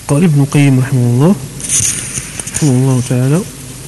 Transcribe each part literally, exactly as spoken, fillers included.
قال ابن القيم رحمه الله رحمه الله تعالى: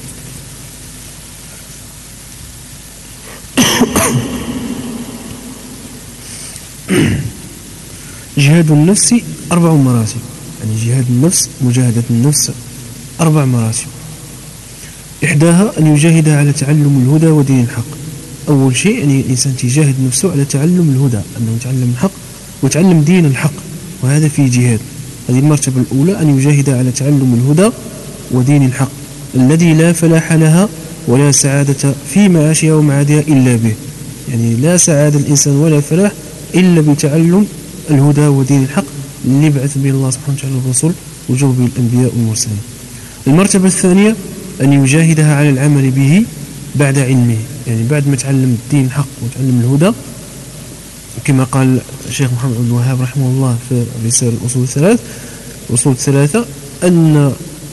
جهاد النفس أربع مراتب. يعني جهاد النفس، مجاهدة النفس أربع مراتب. إحداها أن يجاهدها على تعلم الهدى ودين الحق. أول شيء يعني الإنسان يجاهد نفسه على تعلم الهدى، أنه يتعلم الحق ويتعلم دين الحق، وهذا فيه جهاد. هذه المرتبة الأولى، أن يجاهد على تعلم الهدى ودين الحق الذي لا فلاح لها ولا سعادة في معاشها ومعادها إلا به. يعني لا سعادة الإنسان ولا فلاح إلا بتعلم الهدى ودين الحق اللي بعث به الله سبحانه وتعالى الرسل وجوه به الأنبياء والمرسلين. المرتبة الثانية أن يجاهدها على العمل به بعد علمه. يعني بعد ما تعلم الدين الحق وتعلم الهدى، كما قال الشيخ محمد عبد الوهاب رحمه الله في رسالة الأصول الثلاث أصول الثلاثة، أن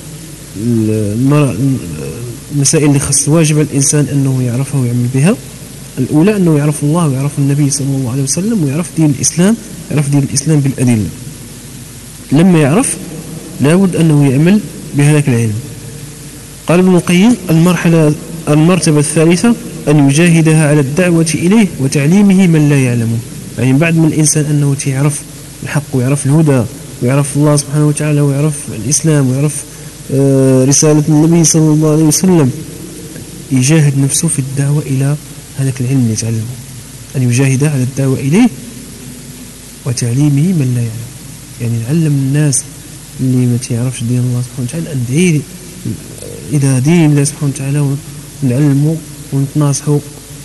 المسائل اللي خص واجب الإنسان أنه يعرفها ويعمل بها. الأولى أنه يعرف الله ويعرف النبي صلى الله عليه وسلم ويعرف دين الإسلام، يعرف دين الإسلام بالأدلة. لما يعرف لابد أنه يعمل بهذاك العلم. قال ابن القيم: المرحلة المرتبة الثالثة أن يجاهدها على الدعوة إليه وتعليمه من لا يعلمه. يعني بعد من الإنسان أنه يعرف الحق ويعرف الهدى ويعرف الله سبحانه وتعالى ويعرف الإسلام ويعرف رسالة النبي صلى الله عليه وسلم، يجاهد نفسه في الدعوة إلى هذاك العلم اللي يتعلمه. أن يجاهد على الدعوة إليه وتعليمه من لا يعلم. يعني نعلم الناس اللي ما تعرفش دين الله سبحانه وتعالى، أن ندعي إلى دين الله سبحانه وتعالى ونعلمه ونتناصحه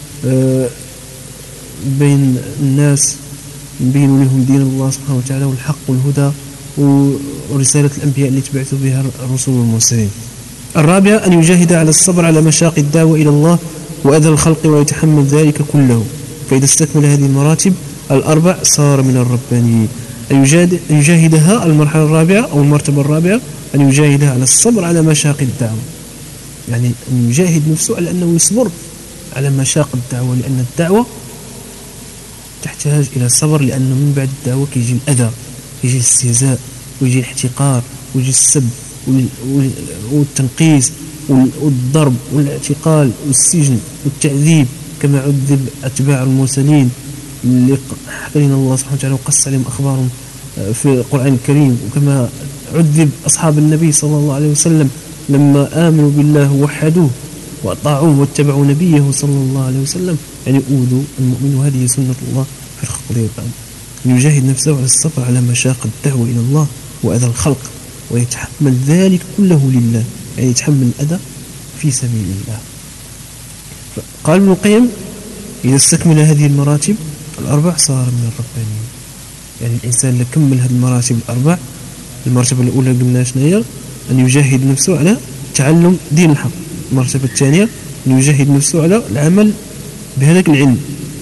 بين الناس، نبين لهم دين الله سبحانه وتعالى والحق والهدى ورسالة الأنبياء اللي تبعثوا بها الرسل والمرسلين. الرابعة أن يجاهد على الصبر على مشاق الدعوة إلى الله وأذى الخلق ويتحمل ذلك كله. فإذا استكمل هذه المراتب الأربع صار من الربانيين. أن يجاهدها المرحلة الرابعة أو المرتبة الرابعة أن يجاهدها على الصبر على مشاق الدعوة. يعني أن يجاهد نفسه على أنه يصبر على مشاق الدعوة، لأن الدعوة تحتاج إلى صبر، لأنه من بعد الدعوة كيجي الأذى، يجي الاستهزاء ويجي الاحتقار ويجي السب والتنقيس والضرب والاعتقال والسجن والتعذيب، كما عذب أتباع المرسلين اللي حكى لنا الله سبحانه وتعالى وقص عليهم أخبارهم في القرآن الكريم، وكما عذب أصحاب النبي صلى الله عليه وسلم لما آمنوا بالله ووحدوه وأطاعوه واتبعوا نبيه صلى الله عليه وسلم. يعني أوذوا المؤمن، وهذه سنة الله في الخلق والإرقام. يجاهد نفسه على الصبر على مشاق الدعوة إلى الله وأذى الخلق ويتحمل ذلك كله لله، يعني يتحمل الأذى في سبيل الله. قال ابن القيم: إذا استكمل هذه المراتب الأربع صار من الربانيين. يعني الإنسان اللي كمل هذه المراتب الأربع، المرتبة الأولى قلنا شنو هي؟ أن يجاهد نفسه على تعلم دين الحق. المرتبة الثانية أن يجاهد نفسه على العمل بهذاك العلم.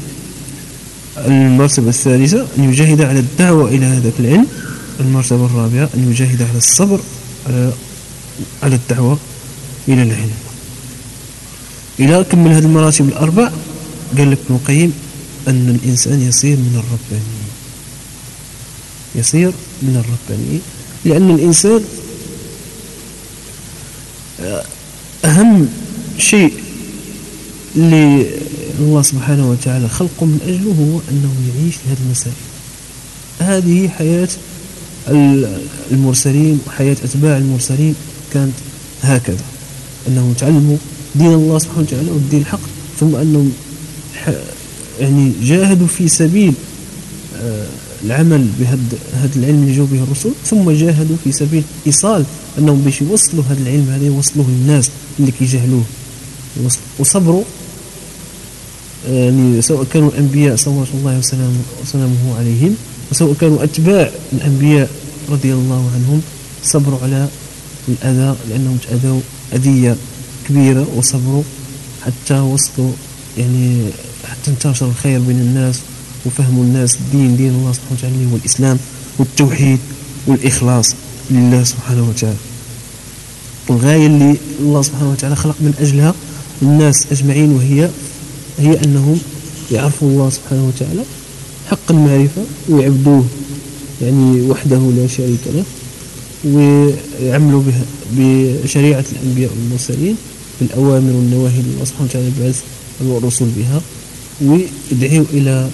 المرتبة الثالثة أن يجاهد على الدعوة إلى هذاك العلم. المرتبة الرابعة أن يجاهد على الصبر على على الدعوة إلى العلم. إذا كمل هذه المراتب الأربع قال لك ابن القيم أن الإنسان يصير من الربانيين، يصير من الربانيين، لأن الإنسان أهم شيء اللي الله سبحانه وتعالى خلقه من أجله هو أنه يعيش هذه المسائل. هذه حياة المرسلين وحياة أتباع المرسلين كانت هكذا، أنهم تعلموا دين الله سبحانه وتعالى والدين الحق، ثم أنهم يعني جاهدوا في سبيل العمل بهذا العلم اللي جو به الرسل، ثم جاهدوا في سبيل إيصال أنهم باش يوصلوا هذا العلم هذا يوصلوه للناس اللي كيجهلوه، وصبروا يعني سواء كانوا الأنبياء صلوات الله وسلامه عليهم، وسواء كانوا أتباع الأنبياء رضي الله عنهم، صبروا على الأذى لأنهم تأذوا أذية كبيرة، وصبروا حتى وصلوا يعني حتى انتشر الخير بين الناس وفهموا الناس الدين دين الله سبحانه وتعالى هو الإسلام والتوحيد والإخلاص لله سبحانه وتعالى، والغاية اللي الله سبحانه وتعالى خلق من أجلها الناس أجمعين، وهي هي أنهم يعرفوا الله سبحانه وتعالى حق المعرفة ويعبدوه يعني وحده لا شريك له، ويعملوا بها بشريعة الأنبياء والمرسلين بالأوامر والنواهي اللي الله سبحانه وتعالى بعث الرسل بها، ويدعوا إلى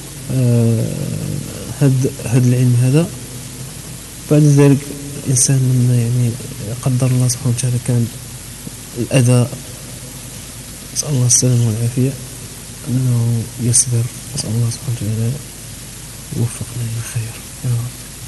هذا هذا العلم هذا. بعد ذلك الإنسان لما يعني قدر الله سبحانه وتعالى كان الأذى، نسأل الله السلامة والعافية، أنه يصبر. نسأل الله سبحانه وتعالى يوفقنا للخير يا رب.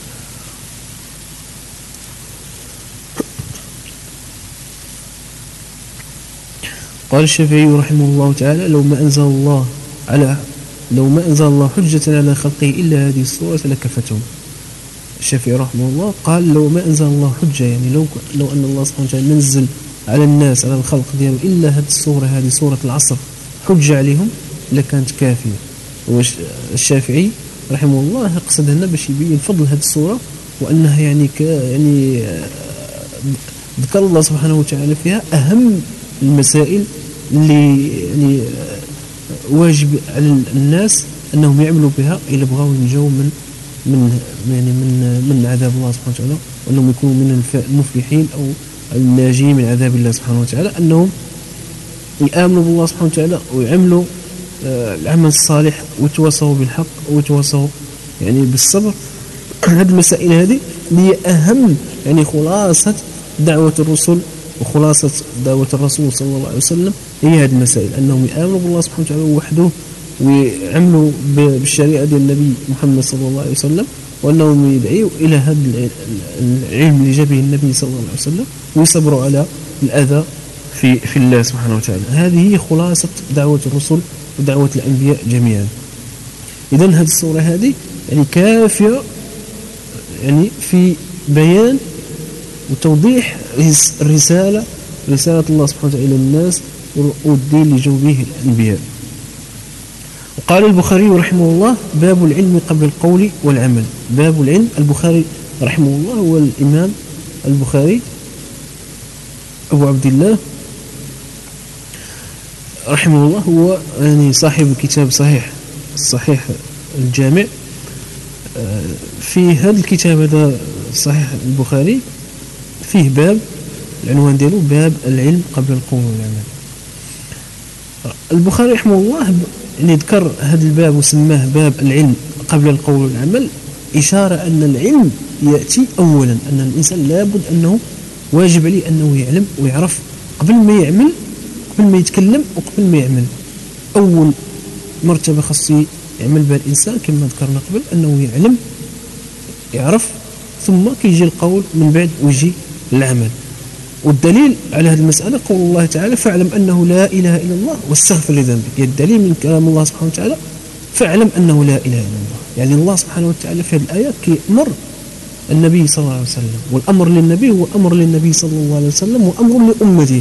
قال الشافعي رحمه الله تعالى: لو ما أنزل الله على لو ما أنزل الله حجة على خلقه إلا هذه السورة لكفتهم. الشافعي رحمه الله قال: لو ما أنزل الله حجة، يعني لو لو أن الله سبحانه وتعالى نزل على الناس على الخلق ديالو إلا هذه السورة، هذه سورة العصر، حجة عليهم لكانت كافية. والشافعي رحمه الله يقصد هنا باش يبين فضل هذه السورة، وأنها يعني ك يعني ذكر الله سبحانه وتعالى فيها أهم المسائل اللي يعني واجب على الناس أنهم يعملوا بها إلا بغاو ينجوا من من يعني من من عذاب الله سبحانه وتعالى، وأنهم يكونوا من المفلحين أو الناجين من عذاب الله سبحانه وتعالى، أنهم يآمنوا بالله سبحانه وتعالى ويعملوا العمل الصالح ويتواصوا بالحق ويتواصوا يعني بالصبر. هذه المسائل هذه هي أهم يعني خلاصة دعوة الرسل وخلاصة دعوة الرسول صلى الله عليه وسلم، هي هذه المسائل، أنهم يآمنوا بالله سبحانه وتعالى وحده ويعملوا بالشريعة ديال النبي محمد صلى الله عليه وسلم، وأنهم يدعوا إلى هذا العلم اللي جابه النبي صلى الله عليه وسلم، ويصبروا على الأذى في في الله سبحانه وتعالى. هذه هي خلاصة دعوة الرسل ودعوة الأنبياء جميعا. إذن هذه السورة هذه يعني كافية يعني في بيان وتوضيح الرسالة رسالة الله سبحانه وتعالى إلى الناس والدين اللي جو به الأنبياء. وقال البخاري رحمه الله: باب العلم قبل القول والعمل. باب العلم، البخاري رحمه الله هو الإمام البخاري أبو عبد الله رحمه الله، هو يعني صاحب كتاب صحيح الصحيح الجامع. في هذا الكتاب هذا صحيح البخاري فيه باب، العنوان ديالو باب العلم قبل القول والعمل. البخاري رحمه الله يعني ذكر هذا الباب وسماه باب العلم قبل القول والعمل، إشارة أن العلم يأتي أولا، أن الإنسان لابد أنه واجب عليه أنه يعلم ويعرف قبل ما يعمل، قبل ما يتكلم وقبل ما يعمل. أول مرتبة خاصي يعمل بها الإنسان كما ذكرنا قبل أنه يعلم يعرف، ثم كيجي القول من بعد ويجي العمل. والدليل على هذه المسألة قول الله تعالى: فاعلم أنه لا إله إلا الله واستغفر لذنبك. يعني الدليل من كلام الله سبحانه وتعالى فاعلم أنه لا إله إلا الله. يعني الله سبحانه وتعالى في هذه الآية كيأمر النبي صلى الله عليه وسلم، والأمر للنبي هو أمر للنبي صلى الله عليه وسلم وأمر لأمته.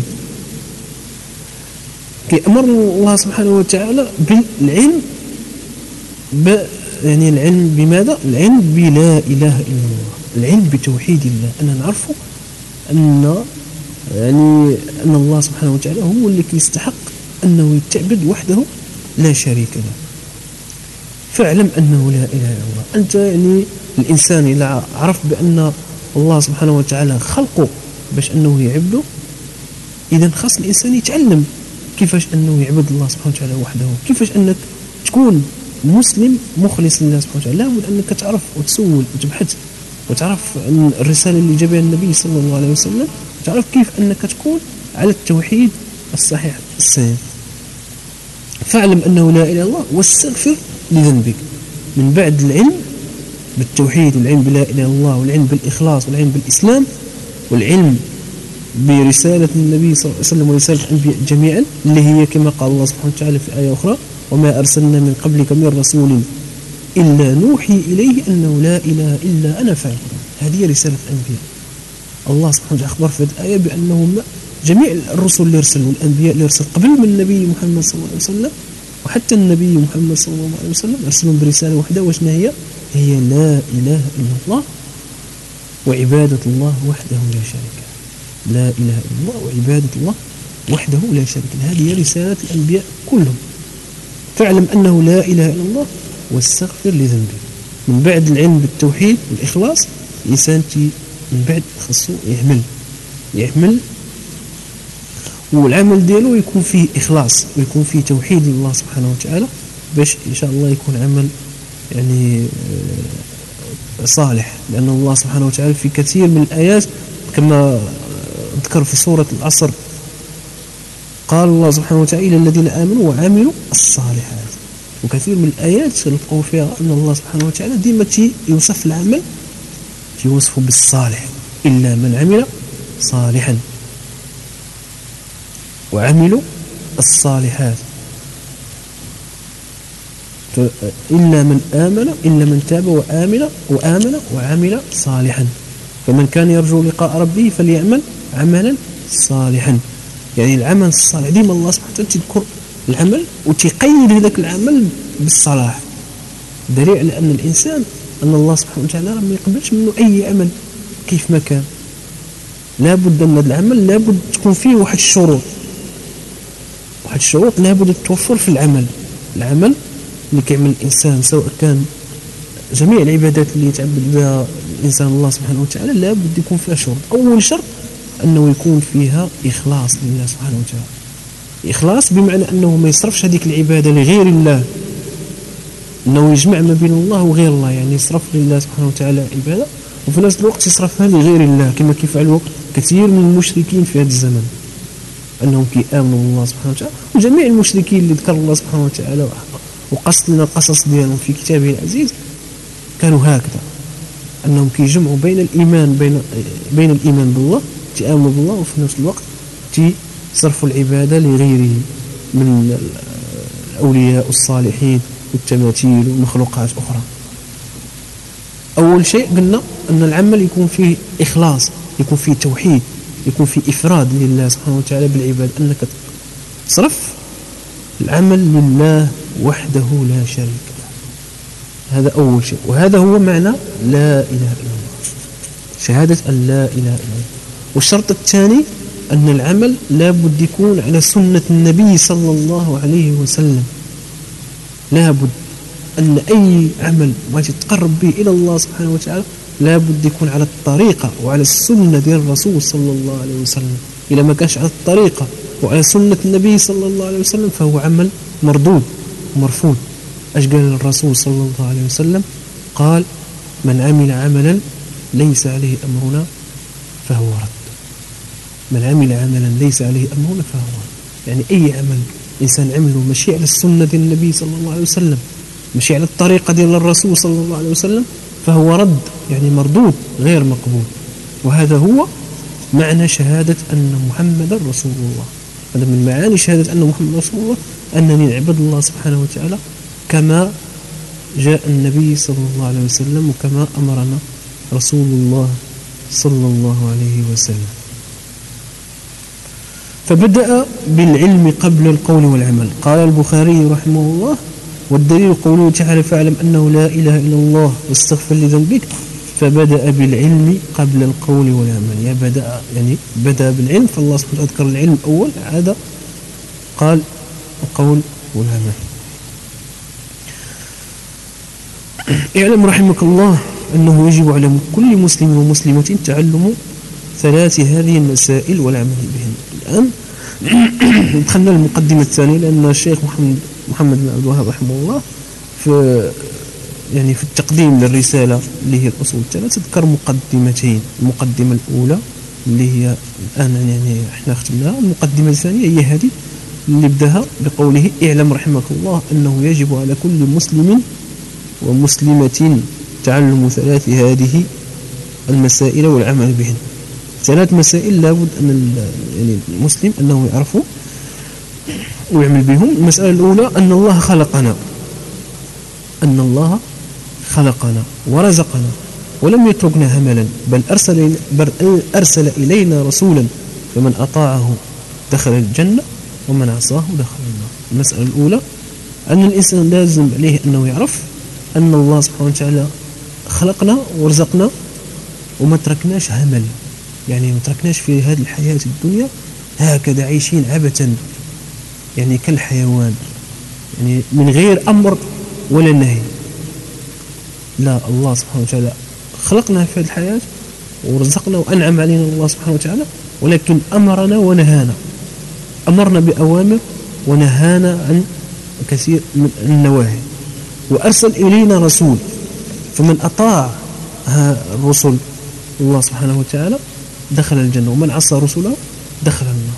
كيأمر الله سبحانه وتعالى بالعلم، ب يعني العلم بماذا؟ العلم بلا إله إلا الله، العلم بتوحيد الله، أن نعرف أن يعني أن الله سبحانه وتعالى هو اللي يستحق أنه يتعبد وحده لا شريك له. فاعلم أنه لا إله إلا الله. أنت يعني الإنسان إذا عرف بأن الله سبحانه وتعالى خلقه باش أنه يعبده، إذا خاص الإنسان يتعلم كيفاش أنه يعبد الله سبحانه وتعالى وحده، كيفاش أنك تكون مسلم مخلص لله سبحانه وتعالى. لابد أنك تعرف وتسول وتبحث وتعرف عن الرسالة اللي جابها النبي صلى الله عليه وسلم، تعرف كيف أنك تكون على التوحيد الصحيح السليم. فاعلم أنه لا إله إلا الله واستغفر لذنبك. من بعد العلم بالتوحيد والعلم بلا إله إلا الله والعلم بالإخلاص والعلم بالإسلام والعلم برسالة النبي صلى الله عليه وسلم ورسالة الأنبياء جميعا، اللي هي كما قال الله سبحانه وتعالى في آية أخرى: وما أرسلنا من قبلك من رسول إلا نوحي إليه أنه لا إله إلا أنا فاعبدون. هذه رسالة الأنبياء. الله سبحانه وتعالى أخبر في هذه الآية بأنهم جميع الرسل اللي رسلوا والأنبياء اللي رسل قبل من النبي محمد صلى الله عليه وسلم، وحتى النبي محمد صلى الله عليه وسلم أرسلهم برسالة واحدة، وشنا هي؟ هي لا إله إلا الله وعبادة الله وحده لا شريك له. لا إله إلا الله وعبادة الله وحده لا شريك له. هذه رسالة الأنبياء كلهم. فاعلم أنه لا إله إلا الله واستغفر لذنبك. من بعد العلم بالتوحيد والإخلاص الإنسان من بعد خصو يعمل يعمل والعمل ديالو يكون فيه إخلاص ويكون فيه توحيد لله سبحانه وتعالى باش إن شاء الله يكون عمل يعني صالح. لأن الله سبحانه وتعالى في كثير من الآيات كما ذكر في سورة العصر قال الله سبحانه وتعالى إلى الذين آمنوا وعملوا الصالحات، وكثير من الآيات تلقوا فيها أن الله سبحانه وتعالى ديما يوصف العمل يوصفه بالصالح، إلا من عمل صالحا وعملوا الصالحات إلا من آمن إلا من تاب وآمن وآمن وعمل صالحا فمن كان يرجو لقاء ربه فليعمل عملا صالحا. يعني العمل الصالح ديما الله سبحانه وتعالى تذكر العمل وتقيد هذاك العمل بالصلاح، دليل على أن الإنسان أن الله سبحانه وتعالى ما يقبلش منه أي عمل كيف ما كان، لابد أن هذا العمل لابد تكون فيه واحد الشروط واحد الشروط لابد تتوفر في العمل. العمل اللي كيعمل الإنسان سواء كان جميع العبادات اللي يتعبد بها الإنسان الله سبحانه وتعالى لابد يكون فيها شروط. أول شرط أنه يكون فيها إخلاص لله سبحانه وتعالى، إخلاص بمعنى أنه ما يصرفش هذيك العبادة لغير الله، أنه يجمع ما بين الله وغير الله، يعني يصرف لله سبحانه وتعالى عبادة وفي نفس الوقت يصرفها لغير الله كما كيفعلوا كثير من المشركين في هذا الزمن، أنهم كيآمنوا بالله سبحانه وتعالى. وجميع المشركين اللي ذكر الله سبحانه وتعالى وقص لنا القصص ديالهم في كتابه العزيز كانوا هكذا، أنهم كيجمعوا بين الإيمان بين بين الإيمان بالله تآمنوا بالله وفي نفس الوقت تصرفوا العبادة لغيره من الأولياء الصالحين والتماثيل ومخلوقات أخرى. أول شيء قلنا أن العمل يكون فيه إخلاص، يكون فيه توحيد، يكون فيه إفراد لله سبحانه وتعالى بالعبادة، أنك تصرف العمل لله وحده لا شريك له. هذا أول شيء، وهذا هو معنى لا إله إلا الله، شهادة أن لا إله إلا الله. والشرط الثاني أن العمل لابد يكون على سنة النبي صلى الله عليه وسلم، لابد أن أي عمل ما تتقرب به إلى الله سبحانه وتعالى لابد يكون على الطريقة وعلى السنة ديال الرسول صلى الله عليه وسلم. إذا ما كانش على الطريقة وعلى سنة النبي صلى الله عليه وسلم فهو عمل مردود مرفوض. أش قال الرسول صلى الله عليه وسلم؟ قال من عمل عملا ليس عليه أمرنا فهو رد. من عمل عملا ليس عليه أمرنا فهو رد، يعني أي عمل إنسان عمله مشي على السنة ديال النبي صلى الله عليه وسلم، مشي على الطريقة ديال الرسول صلى الله عليه وسلم فهو رد، يعني مردود غير مقبول. وهذا هو معنى شهادة أن محمد رسول الله. هذا من معاني شهادة أن محمد رسول الله، أنني نعبد الله سبحانه وتعالى كما جاء النبي صلى الله عليه وسلم وكما أمرنا رسول الله صلى الله عليه وسلم. فبدأ بالعلم قبل القول والعمل. قال البخاري رحمه الله والدليل قوله تعالى فاعلم أنه لا إله إلا الله واستغفر لذنبك، فبدأ بالعلم قبل القول والعمل. يعني بدأ يعني بدأ بالعلم، فالله سبحانه وتعالى ذكر العلم أول عاد قال القول والعمل. اعلم رحمك الله أنه يجب على كل مسلم ومسلمة تعلم ثلاث هذه المسائل والعمل بهن. الآن دخلنا المقدمة الثانية، لأن الشيخ محمد محمد بن عبد الوهاب رحمه الله في يعني في التقديم للرسالة اللي هي الأصول الثلاثة ذكر مقدمتين. المقدمة الأولى اللي هي الآن يعني احنا ختمناها، المقدمة الثانية هي هذه اللي بدها بقوله اعلم رحمك الله أنه يجب على كل مسلم ومسلمة تعلم ثلاث هذه المسائل والعمل بهن. ثلاث مسائل لابد أن يعني المسلم أنه يعرفه ويعمل بهم. المسألة الأولى أن الله خلقنا، أن الله خلقنا ورزقنا ولم يتركنا هملا، بل أرسل, بل أرسل إلينا رسولا فمن أطاعه دخل الجنة ومن عصاه دخل النار. المسألة الأولى أن الإنسان لازم عليه أنه يعرف أن الله سبحانه وتعالى خلقنا ورزقنا وما تركناش همل، يعني ما تركناش في هذه الحياة الدنيا هكذا عايشين عبثا يعني كالحيوان، يعني من غير أمر ولا نهي. لا، الله سبحانه وتعالى خلقنا في هذه الحياة ورزقنا وأنعم علينا الله سبحانه وتعالى، ولكن أمرنا ونهانا، أمرنا بأوامر ونهانا عن كثير من النواهي، وأرسل إلينا رسول، فمن أطاع الرسل الله سبحانه وتعالى دخل الجنة، ومن عصى رسله دخل النار.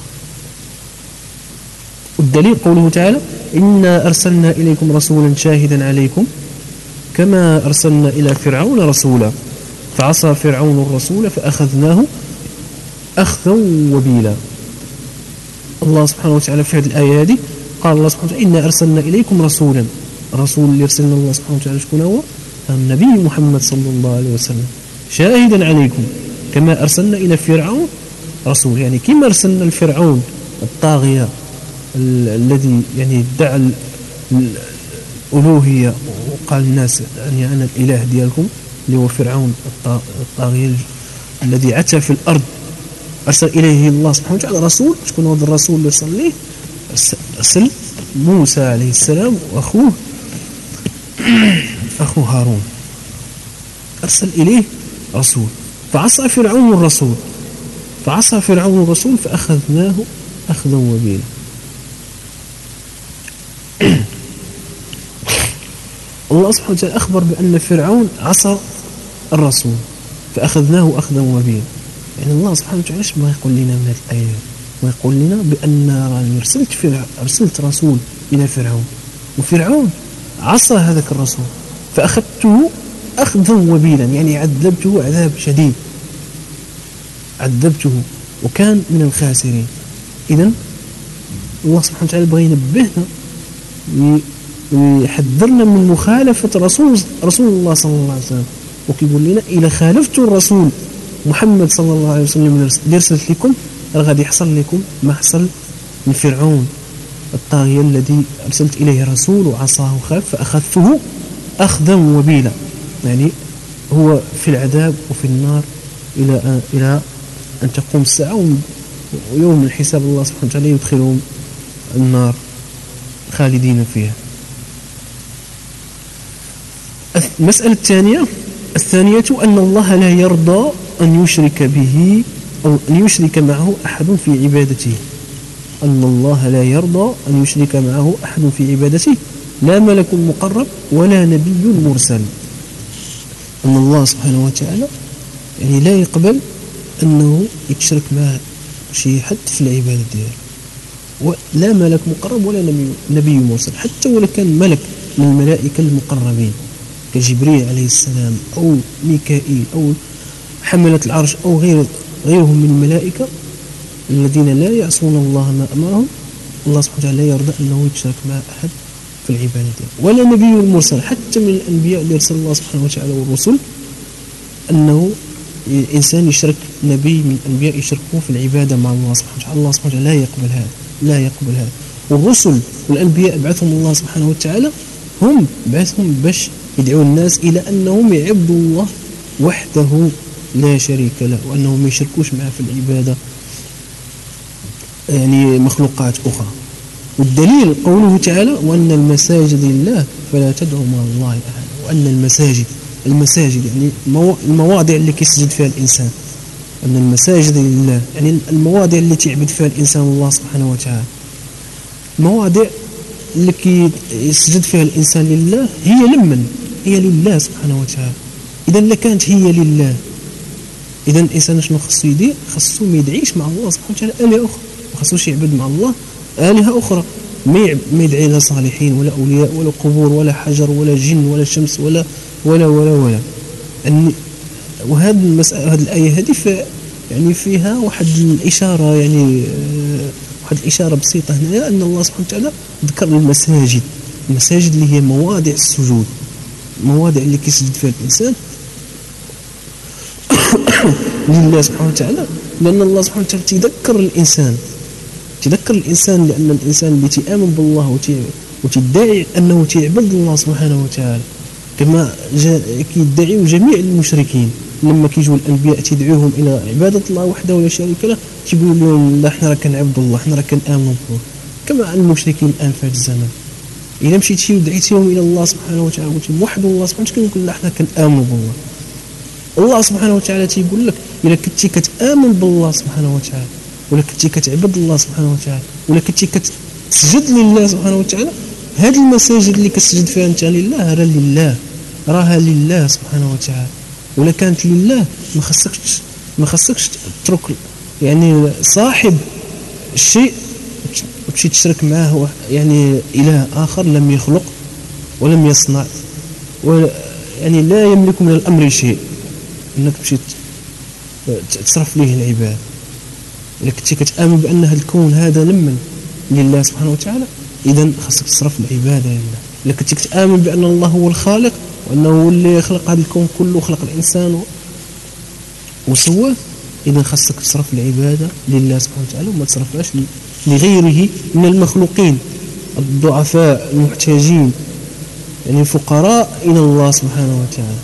والدليل قوله تعالى: إنا أرسلنا إليكم رسولا شاهدا عليكم كما أرسلنا إلى فرعون رسولا فعصى فرعون الرسول فأخذناه أخذا وبيلا. الله سبحانه وتعالى في هذه الآية هذه قال الله سبحانه وتعالى: إنا أرسلنا إليكم رسولا. الرسول اللي أرسلنا الله سبحانه وتعالى شكون هو؟ النبي محمد صلى الله عليه وسلم، شاهدا عليكم كما أرسلنا إلى فرعون رسول، يعني كما أرسلنا الفرعون الطاغية الذي يعني ادعى الألوهية وقال الناس يعني أنا الإله ديالكم، اللي هو فرعون الطاغية الذي عتى في الأرض، أرسل إليه الله سبحانه وتعالى رسول. شكون هذا الرسول اللي أرسل ليه؟ أرسل موسى عليه السلام وأخوه أخو هارون، أرسل إليه رسول، فعصى فرعون الرسول فعصى فرعون الرسول فأخذناه أخذا وبيلا. الله سبحانه وتعالى أخبر بأن فرعون عصى الرسول فأخذناه أخذا وبيلا. يعني الله سبحانه وتعالى ما يقول لنا من هذه الآية؟ ويقول لنا بأن راني أرسلت أرسلت رسول إلى فرعون، وفرعون عصى هذاك الرسول فأخذته أخذا وبيلا، يعني عذبته عذاب شديد، عذبته وكان من الخاسرين. إذن الله سبحانه وتعالى بغى ينبهنا ويحذرنا من مخالفة رسول رسول الله صلى الله عليه وسلم، وكيقول لنا إذا خالفتوا الرسول محمد صلى الله عليه وسلم اللي أرسلت لكم غادي يحصل لكم ما حصل من فرعون الطاغية الذي أرسلت إليه رسول وعصاه وخالف فأخذته أخذا وبيلا، يعني هو في العذاب وفي النار إلى إلى أن تقوم الساعة، ويوم الحساب الله سبحانه وتعالى يدخلهم النار خالدين فيها. المسألة الثانية الثانية أن الله لا يرضى أن يشرك به أو أن يشرك معه أحد في عبادته. أن الله لا يرضى أن يشرك معه أحد في عبادته، لا ملك مقرب ولا نبي مرسل. أن الله سبحانه وتعالى يعني لا يقبل أنه يتشرك مع شيء حد في العبادة ديالو، ولا ملك مقرب ولا نبي, نبي مرسل، حتى ولا كان ملك من الملائكة المقربين كجبريل عليه السلام أو ميكائيل أو حملة العرش أو غير غيرهم من الملائكة الذين لا يعصون الله ما أمرهم. الله سبحانه وتعالى لا يرضى أنه يتشرك مع أحد في العبادة، ولا نبي مرسل، حتى من الأنبياء اللي يرسل الله سبحانه وتعالى والرسل، أنه الإنسان يشرك نبي من الأنبياء يشركوه في العبادة مع الله سبحانه وتعالى. الله سبحانه وتعالى لا يقبل هذا، لا يقبل هذا. والرسل والأنبياء بعثهم الله سبحانه وتعالى هم بعثهم باش يدعو الناس إلى أنهم يعبدوا الله وحده لا شريك له، وأنهم ما يشركوش معه في العبادة يعني مخلوقات أخرى. والدليل قوله تعالى: وأن المساجد لله فلا تدعوا مع الله أحدا. وأن المساجد المساجد يعني المواضع اللي كيسجد فيها الإنسان، أن المساجد لله يعني المواضع اللي تعبد فيها الإنسان الله سبحانه وتعالى، المواضع اللي كيسجد فيها الإنسان لله هي لمن هي لله سبحانه وتعالى. إذا لكانت هي لله، إذا الإنسان شنو خصو يدير؟ خصو ما يدعيش مع الله سبحانه وتعالى آلهة أخرى، ما خصوش يعبد مع الله آلهة أخرى، ما يدعي لا صالحين ولا أولياء ولا قبور ولا حجر ولا جن ولا شمس ولا ولا ولا ولا يعني. وهذه المسألة هذه الآية هذه يعني فيها واحد الإشارة، يعني واحد الإشارة بسيطة هنا، أن الله سبحانه وتعالى ذكر المساجد المساجد اللي هي مواضع السجود، مواضع اللي كيسجد فيها الإنسان لله سبحانه وتعالى، لأن الله سبحانه وتعالى تذكر الإنسان تذكر الإنسان لأن الإنسان اللي تآمن بالله وتدعي أنه تعبد الله سبحانه وتعالى كما كيدعيوا جميع المشركين لما كيجوا الأنبياء تدعوهم إلى عبادة الله وحده ولا شريك له، تيقولوا لهم لا حنا راه كنعبد الله، حنا راه كنآمنوا به، كما المشركين الآن في هذا الزمن. إذا مشيتي ودعيتيهم إلى الله سبحانه وتعالى قلت وحدوا الله سبحانه وتعالى، كيقول لا حنا كنآمنوا بالله. الله سبحانه وتعالى تيقول لك إلا كنتي كتآمن بالله سبحانه وتعالى، ولا كنتي كتعبد الله سبحانه وتعالى، ولا كنتي كتسجد لله سبحانه وتعالى، هذه المساجد اللي كتسجد فيها انت لله راه لله، راها لله سبحانه وتعالى. ولا كانت لله ما خصكش ما خصكش تترك يعني صاحب الشيء وتمشي تشرك معه يعني إله آخر لم يخلق ولم يصنع، ولا يعني لا يملك من الأمر شيء، انك تمشي تصرف ليه العبادة. إلا كنتي كتآمن بأن هذا الكون هذا لمن لله سبحانه وتعالى، إذن خاصك تصرف العبادة لله. إلا كنتي كتآمن بأن الله هو الخالق وأنه هو اللي خلق هذا الكون كله وخلق الإنسان وسواه، إذن خاصك تصرف العبادة لله سبحانه وتعالى وما تصرفهاش لغيره من المخلوقين الضعفاء المحتاجين، يعني الفقراء إلى الله سبحانه وتعالى.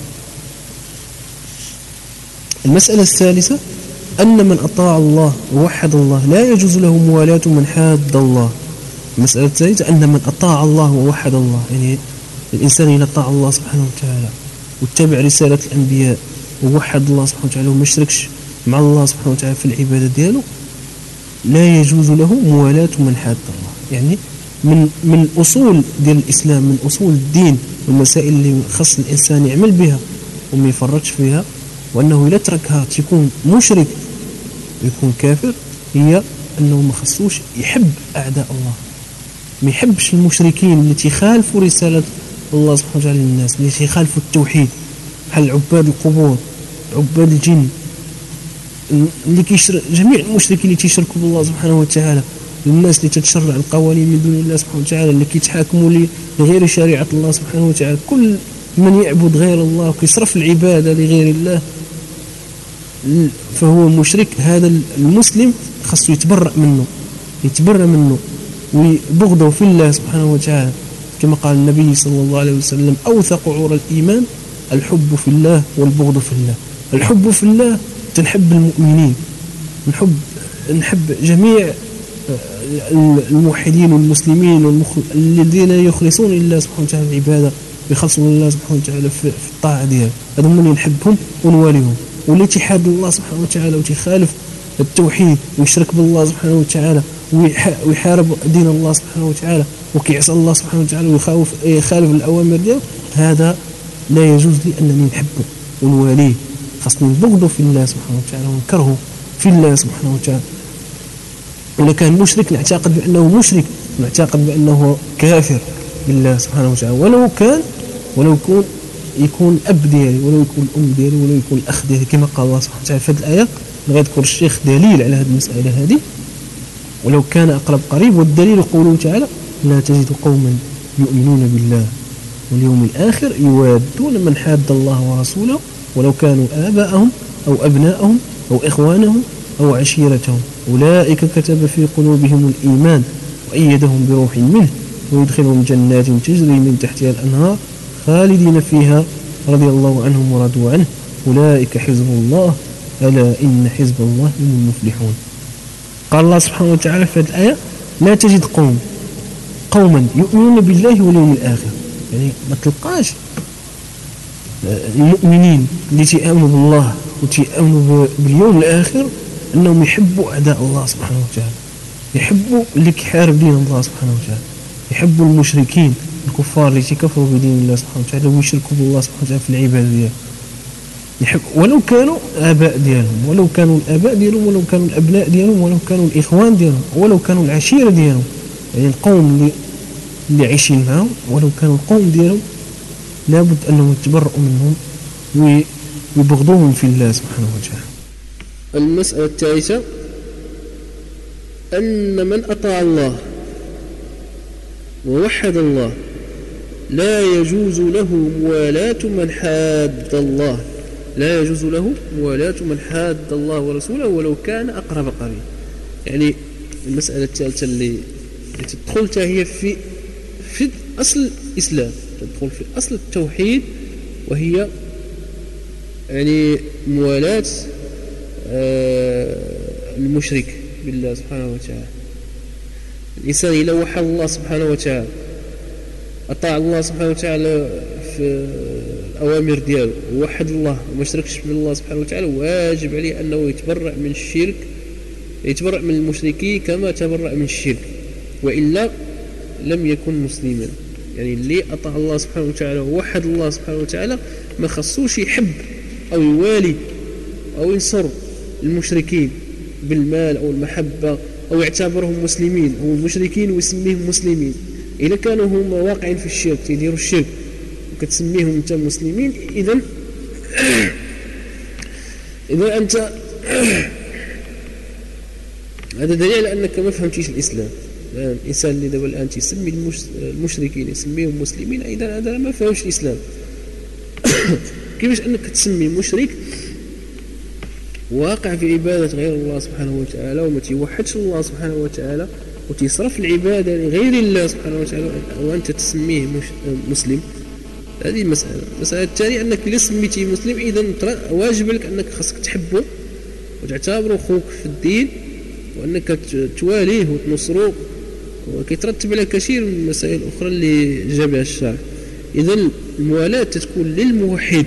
المسألة الثالثة أن من أطاع الله ووحد الله لا يجوز له موالاة من حاد الله. المسألة الثالثة أن من أطاع الله ووحد الله، يعني الإنسان إذا أطاع الله سبحانه وتعالى واتبع رسالة الأنبياء ووحد الله سبحانه وتعالى وما يشركش مع الله سبحانه وتعالى في العبادة دياله، لا يجوز له موالاة من حاد الله. يعني من من أصول ديال الإسلام، من أصول الدين والمسائل اللي خص الإنسان يعمل بها وما يفرطش فيها، وأنه إذا تركها تكون مشرك ويكون كافر، هي أنه ما خصوش يحب أعداء الله، ما يحبش المشركين اللي تخالفوا رسالة الله سبحانه وتعالى للناس، اللي تخالفوا التوحيد، بحال عباد القبور، عباد الجن، اللي كيشرك جميع المشركين اللي تيشركوا بالله سبحانه وتعالى، الناس اللي تتشرع القوانين من دون الله سبحانه وتعالى، اللي كيتحاكموا لغير شريعة الله سبحانه وتعالى. كل من يعبد غير الله وكيصرف العبادة لغير الله فهو مشرك. هذا المسلم خاصه يتبرأ منه، يتبرأ منه ويبغضه في الله سبحانه وتعالى، كما قال النبي صلى الله عليه وسلم: أوثق عور الإيمان الحب في الله والبغض في الله. الحب في الله تنحب المؤمنين، نحب نحب جميع الموحدين والمسلمين الذين يخلصون لله سبحانه وتعالى العبادة، يخلصون لله سبحانه وتعالى في الطاعة ديالهم، هذا من نحبهم ونواليهم. واللي تحاد الله سبحانه وتعالى وتخالف التوحيد ويشرك بالله سبحانه وتعالى ويحارب دين الله سبحانه وتعالى وكيعصى الله سبحانه وتعالى ويخالف يخالف الأوامر ديالو، هذا لا يجوز لي أنني نحبه ونواليه. خاصني نبغضه في الله سبحانه وتعالى ونكرهه في الله سبحانه وتعالى. ولا كان مشرك نعتقد بأنه مشرك، نعتقد بأنه كافر بالله سبحانه وتعالى، ولو كان ولو يكون يكون أب ديالي، ولو يكون الأم ديالي، ولو يكون الأخ ديالي، كما قال الله سبحانه وتعالى في هذه الآية. غيذكر الشيخ دليل على هذه المسألة هذه: ولو كان أقرب قريب. والدليل قوله تعالى: لا تجد قوما يؤمنون بالله واليوم الآخر يوادون من حاد الله ورسوله ولو كانوا آباءهم أو أبناءهم أو إخوانهم أو عشيرتهم أولئك كتب في قلوبهم الإيمان وأيدهم بروح منه ويدخلهم جنات تجري من تحتها الأنهار خالدين فيها رضي الله عنهم ورضوا عنه أولئك حزب الله ألا إن حزب الله هم المفلحون. قال الله سبحانه وتعالى في هذه الآية: لا تجد قوم قوما يؤمنون بالله واليوم الآخر. يعني ما تلقاش المؤمنين اللي تيآمنوا بالله وتيآمنوا باليوم الآخر أنهم يحبوا أعداء الله سبحانه وتعالى، يحبوا اللي كيحارب دين الله سبحانه وتعالى، يحبوا المشركين الكفار اللي تكفروا بدين الله سبحانه وتعالى ويشركوا بالله سبحانه وتعالى في العبادة ديالهم، يحب ولو كانوا آباء ديالهم، ولو كانوا الآباء ديالهم، ولو كانوا الأبناء ديالهم، ولو كانوا الإخوان ديالهم، ولو كانوا العشيرة ديالهم، يعني القوم اللي اللي عايشين معهم، ولو كانوا القوم ديالهم لابد أنهم يتبرؤوا منهم ويبغضوهم في الله سبحانه وتعالى. المسألة الثالثة أن من أطاع الله ووحد الله لا يجوز له موالاة من حاد الله، لا يجوز له موالاة من حاد الله ورسوله ولو كان أقرب قريب. يعني المسألة الثالثة اللي تدخل هي في في أصل الإسلام، تدخل في أصل التوحيد، وهي يعني موالاة المشرك بالله سبحانه وتعالى. الإنسان إذا وحد الله سبحانه وتعالى، أطاع الله سبحانه وتعالى في الأوامر ديالو ووحد الله وما شركش بالله سبحانه وتعالى، واجب عليه أنه يتبرأ من الشرك، يتبرأ من المشركين كما تبرأ من الشرك، وإلا لم يكن مسلما. يعني اللي أطاع الله سبحانه وتعالى ووحد الله سبحانه وتعالى ما خصوش يحب أو يوالي أو ينصر المشركين بالمال أو المحبة أو يعتبرهم مسلمين، هم مشركين ويسميهم مسلمين. إذا كانوا هم واقعين في الشرك يديروا الشرك وكتسميهم أنت مسلمين، إذن إذا أنت هذا دليل على أنك ما فهمتيش الإسلام. الإنسان اللي دابا الآن تسمي المشركين يسميهم مسلمين، أيضا هذا ما فهمش الإسلام. كيفاش أنك تسمي مشرك واقع في عبادة غير الله سبحانه وتعالى وما تيوحدش الله سبحانه وتعالى وتيصرف العبادة لغير الله سبحانه وتعالى وأنت تسميه مسلم؟ هذه مسألة. المسألة الثانية أنك إذا سميتيه مسلم إذا واجب لك أنك خاصك تحبه وتعتبره أخوك في الدين وأنك تواليه وتنصره، وكيترتب على كثير من المسائل الأخرى اللي جابها الشرع. إذا الموالاة تكون للموحد،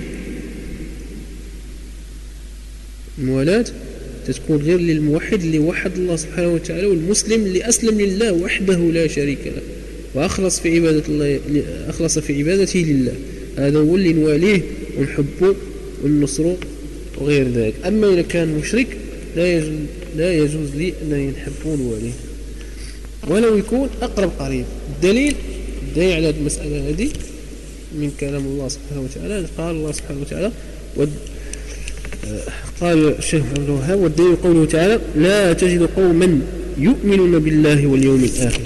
الموالاة تكون غير للموحد اللي وحد الله سبحانه وتعالى، والمسلم اللي أسلم لله وحده لا شريك له وأخلص في عبادة الله، أخلص في عبادته لله، هذا هو اللي نواليه ونحبه وننصره وغير ذلك. أما إذا كان مشرك لا يجوز, لا يجوز لي أن نحبه ونواليه ولو يكون أقرب قريب. الدليل الدليل على هذه المسألة هذه من كلام الله سبحانه وتعالى. قال الله سبحانه وتعالى ود... قال الشيخ محمد الوهاب: والدليل قوله تعالى: لا تجد قوما يؤمنون بالله واليوم الآخر.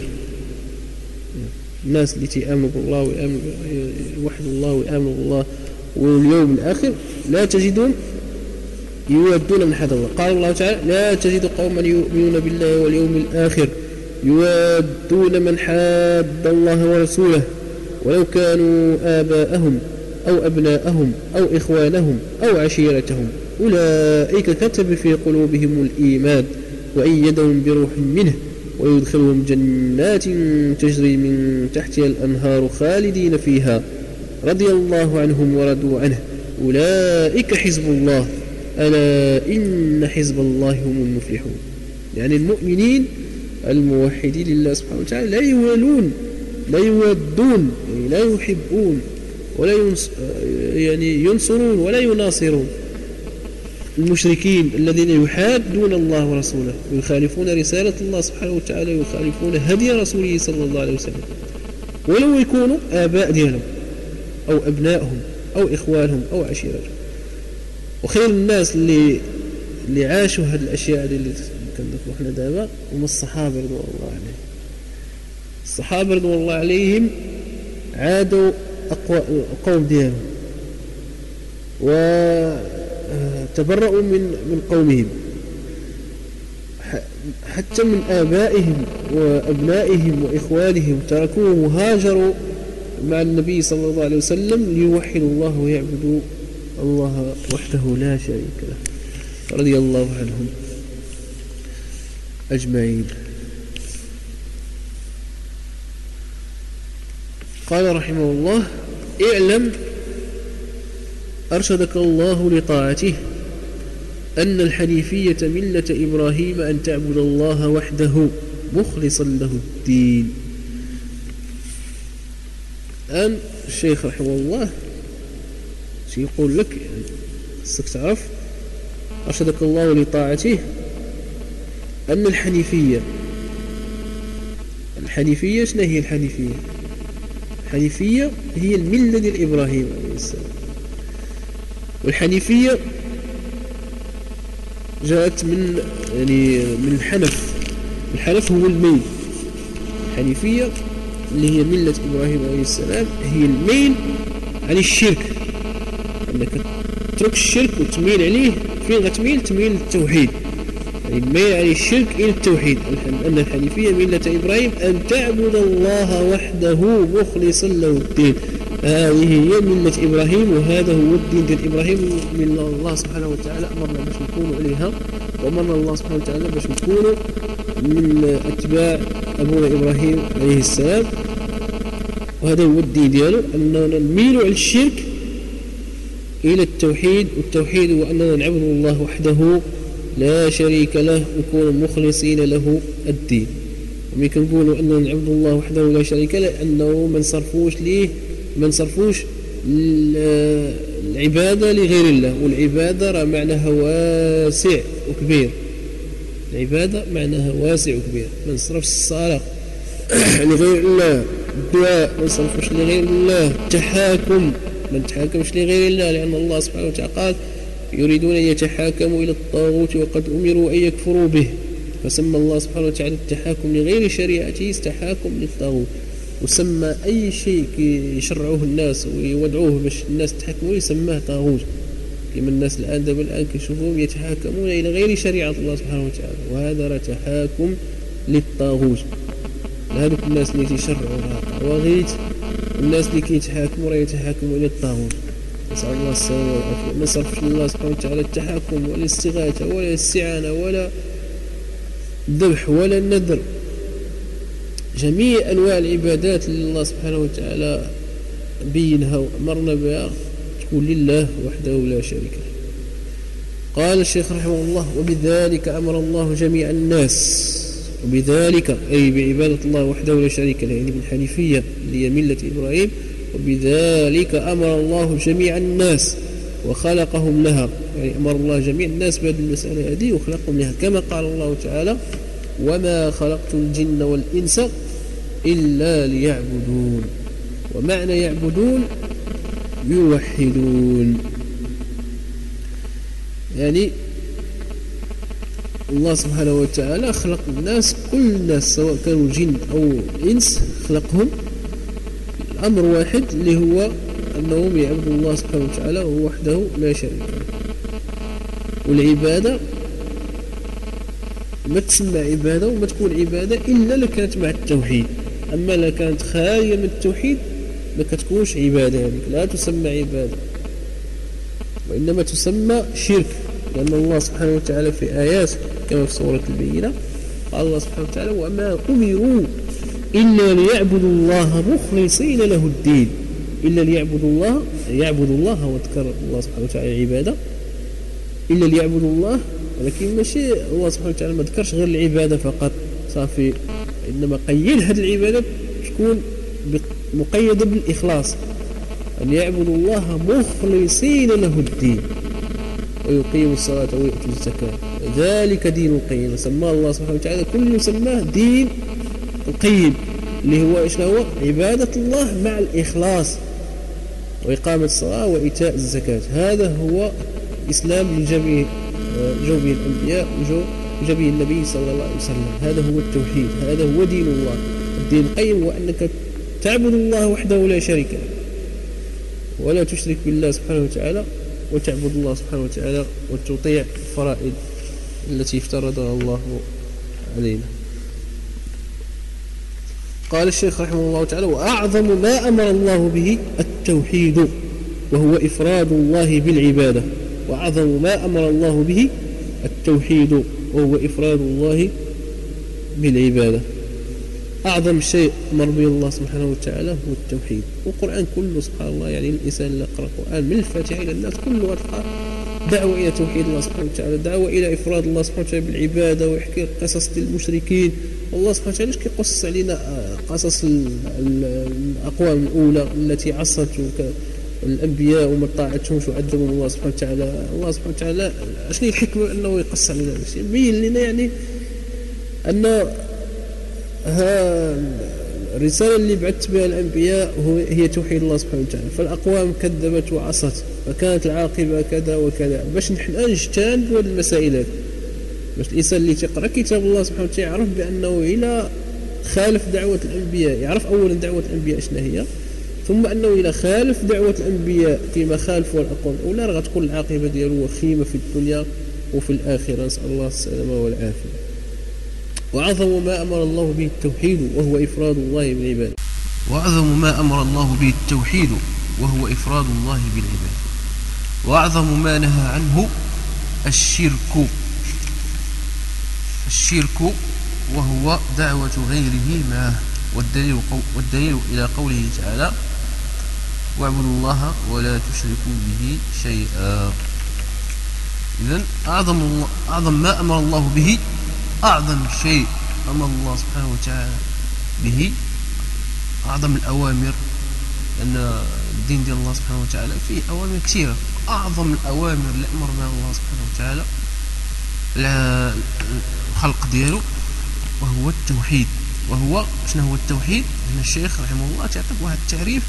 الناس التي آمنوا بالله ويؤمنوا بوحد الله ويؤمنوا بالله واليوم الآخر لا تجدون يودون من حد الله. قال الله تعالى: لا تجد قوما يؤمنون بالله واليوم الآخر يودون من حاد الله ورسوله ولو كانوا آباءهم أو أبناءهم أو إخوانهم أو عشيرتهم أولئك كتب في قلوبهم الإيمان وأيدهم بروح منه ويدخلهم جنات تجري من تحتها الأنهار خالدين فيها رضي الله عنهم ورضوا عنه أولئك حزب الله ألا إن حزب الله هم المفلحون. يعني المؤمنين الموحدين لله سبحانه وتعالى لا يوالون لا يودون يعني لا يحبون ولا ينص يعني ينصرون ولا يناصرون المشركين الذين يحادون الله ورسوله ويخالفون رسالة الله سبحانه وتعالى ويخالفون هدي رسوله صلى الله عليه وسلم، ولو يكونوا آباء ديالهم أو أبنائهم أو إخوانهم أو عشيرتهم. وخير الناس اللي اللي عاشوا هذه الأشياء اللي كنذكروا احنا دابا هم الصحابة رضوان الله عليهم. الصحابة رضوان الله عليهم عادوا القوم ديالهم وتبرؤوا من من قومهم حتى من آبائهم وأبنائهم وإخوانهم، تركوه وهاجروا مع النبي صلى الله عليه وسلم ليوحدوا الله ويعبدوا الله وحده لا شريك له رضي الله عنهم أجمعين. قال رحمه الله: اعلم أرشدك الله لطاعته أن الحنيفية ملة إبراهيم أن تعبد الله وحده مخلصا له الدين. الآن الشيخ رحمه الله سيقول لك خصك تعرف أرشدك الله لطاعته أن الحنيفية الحنيفية شنو هي الحنيفية؟ الحنيفية هي الملة ديال إبراهيم عليه السلام، والحنيفية جاءت من يعني من الحنف. الحنف هو الميل. الحنيفية اللي هي ملة إبراهيم عليه السلام هي الميل عن الشرك، أنك تترك الشرك وتميل عليه. فين غتميل؟ تميل للتوحيد، يعني الميل عن الشرك إلى التوحيد. أن الحنيفية ملة إبراهيم أن تعبد الله وحده مخلصا له الدين. هذه هي ملة إبراهيم وهذا هو الدين ديال إبراهيم من الله سبحانه وتعالى أمرنا باش نكونوا عليها، وأمرنا الله سبحانه وتعالى باش نكونوا من أتباع أبونا إبراهيم عليه السلام. وهذا هو الدين ديالو، أننا نميلوا على الشرك إلى التوحيد. والتوحيد هو أننا نعبد الله وحده لا شريك له ونكون مخلصين له الدين. ومن كنقولوا أننا نعبد الله وحده لا شريك له أنه ما نصرفوش ليه ما نصرفوش العبادة لغير الله. والعبادة راه معناها واسع وكبير. العبادة معناها واسع وكبير. ما نصرفش الصلاة لغير الله، الدعاء ما نصرفوش لغير الله، التحاكم ما نتحاكمش لغير الله، لأن الله سبحانه وتعالى قال يريدون أن يتحاكموا إلى الطاغوت وقد أمروا أن يكفروا به. فسمى الله سبحانه وتعالى التحاكم لغير شريعته التحاكم للطاغوت. وسمى أي شيء يشرعوه الناس ويودعوه باش الناس تحكموا يسماه طاغوت. كما الناس الآن دابا الآن كيشوفوهم يتحاكمون إلى غير شريعة الله سبحانه وتعالى، وهذا راه تحاكم للطاغوت. هذوك الناس اللي تيشرعوا طواغيت، الناس اللي كيتحاكموا راه يتحاكموا إلى الطاغوت. نسأل الله السلامة والعافية. ما صرفش لله سبحانه وتعالى التحاكم ولا الاستغاثة ولا الاستعانة ولا الذبح ولا النذر. جميع أنواع العبادات اللي الله سبحانه وتعالى بينها وأمرنا بها تكون لله وحده لا شريك له. قال الشيخ رحمه الله: وبذلك أمر الله جميع الناس. وبذلك أي بعبادة الله وحده لا شريك له، يعني بالحنيفية اللي هي ملة إبراهيم. وبذلك أمر الله جميع الناس وخلقهم لها، يعني أمر الله جميع الناس بهذه المسألة هذه وخلقهم لها، كما قال الله تعالى: وما خلقت الجن والإنس إلا ليعبدون. ومعنى يعبدون يوحدون، يعني الله سبحانه وتعالى خلق الناس، كل الناس سواء كانوا جن أو إنس خلقهم الأمر واحد اللي هو أنهم يعبدوا الله سبحانه وتعالى وحده لا شريك له. والعبادة ما تسمى عبادة وما تكون عبادة إلا لو كانت مع التوحيد. أما لو كانت خالية من التوحيد ما كتكونش عبادة، يعني لا تسمى عبادة وإنما تسمى شرك. لأن الله سبحانه وتعالى في آيات كما في سورة البينة قال الله سبحانه وتعالى: وما أمروا إلا ليعبدوا الله مخلصين له الدين. إلا ليعبدوا الله، يعبدوا الله، وذكر الله سبحانه وتعالى عبادة إلا ليعبدوا الله، ولكن ماشي الله سبحانه وتعالى ما ذكرش غير العبادة فقط صافي، إنما قيد هذه العبادة تكون مقيدة بالإخلاص، أن يعبدوا الله مخلصين له الدين ويقيموا الصلاة ويؤتوا الزكاة ذلك دين القيم. سماه الله سبحانه وتعالى كل سماه دين القيم، اللي هو إيش هو؟ عبادة الله مع الإخلاص وإقامة الصلاة وإيتاء الزكاة. هذا هو إسلام لجميع جميع الأنبياء وجميع النبي صلى الله عليه وسلم. هذا هو التوحيد، هذا هو دين الله. الدين القيم هو أنك تعبد الله وحده لا شريك له ولا تشرك بالله سبحانه وتعالى، وتعبد الله سبحانه وتعالى وتطيع الفرائض التي افترضها الله علينا. قال الشيخ رحمه الله تعالى: وأعظم ما أمر الله به التوحيد وهو إفراد الله بالعبادة. وأعظم ما أمر الله به التوحيد وهو إفراد الله بالعبادة. أعظم شيء أمر به الله سبحانه وتعالى هو التوحيد. والقرآن كله سبحان الله، يعني الإنسان اللي يقرأ القرآن من الفاتحة إلى الناس كله غتلقى دعوة إلى توحيد الله سبحانه وتعالى، دعوة إلى إفراد الله سبحانه وتعالى بالعبادة، ويحكي قصص المشركين. والله سبحانه وتعالى كيقص علينا قصص الأقوام الأولى التي عصت الأنبياء وما طاعتهمش وعذبهم الله سبحانه وتعالى. الله سبحانه وتعالى شنو الحكمة أنه يقص علينا الشيء؟ يبين لنا يعني أن ها الرسالة اللي بعثت بها الأنبياء هي توحيد الله سبحانه وتعالى. فالأقوام كذبت وعصت فكانت العاقبة كذا وكذا، باش نحن نجتنب هذه المسائل هذه، باش الإنسان اللي تقرأ كتاب الله سبحانه وتعالى يعرف بأنه إلى خالف دعوة الأنبياء، يعرف أولا دعوة الأنبياء شنو هي، ثم أنه إلى خالف دعوة الأنبياء فيما خالفوا الأقوام الأولى راه غتكون العاقبة ديالو وخيمة في الدنيا وفي الآخرة، نسأل الله السلامة والعافية. وأعظم ما أمر الله به التوحيد وهو إفراد الله بالعبادة. وأعظم ما أمر الله به التوحيد وهو إفراد الله بالعبادة. وأعظم ما نهى عنه الشرك الشرك وهو دعوة غيره معه. والدليل, والدليل إلى قوله تعالى: واعبدوا الله ولا تشركوا به شيئا. إذن أعظم, الله أعظم ما أمر الله به، أعظم شيء أمر الله سبحانه وتعالى به، أعظم الأوامر، أن الدين ديال الله سبحانه وتعالى فيه أوامر كثيرة. أعظم الأوامر اللي أمر بها الله سبحانه وتعالى الخلق ديالو وهو التوحيد. وهو شنو هو التوحيد؟ هنا الشيخ رحمه الله تعطيك واحد التعريف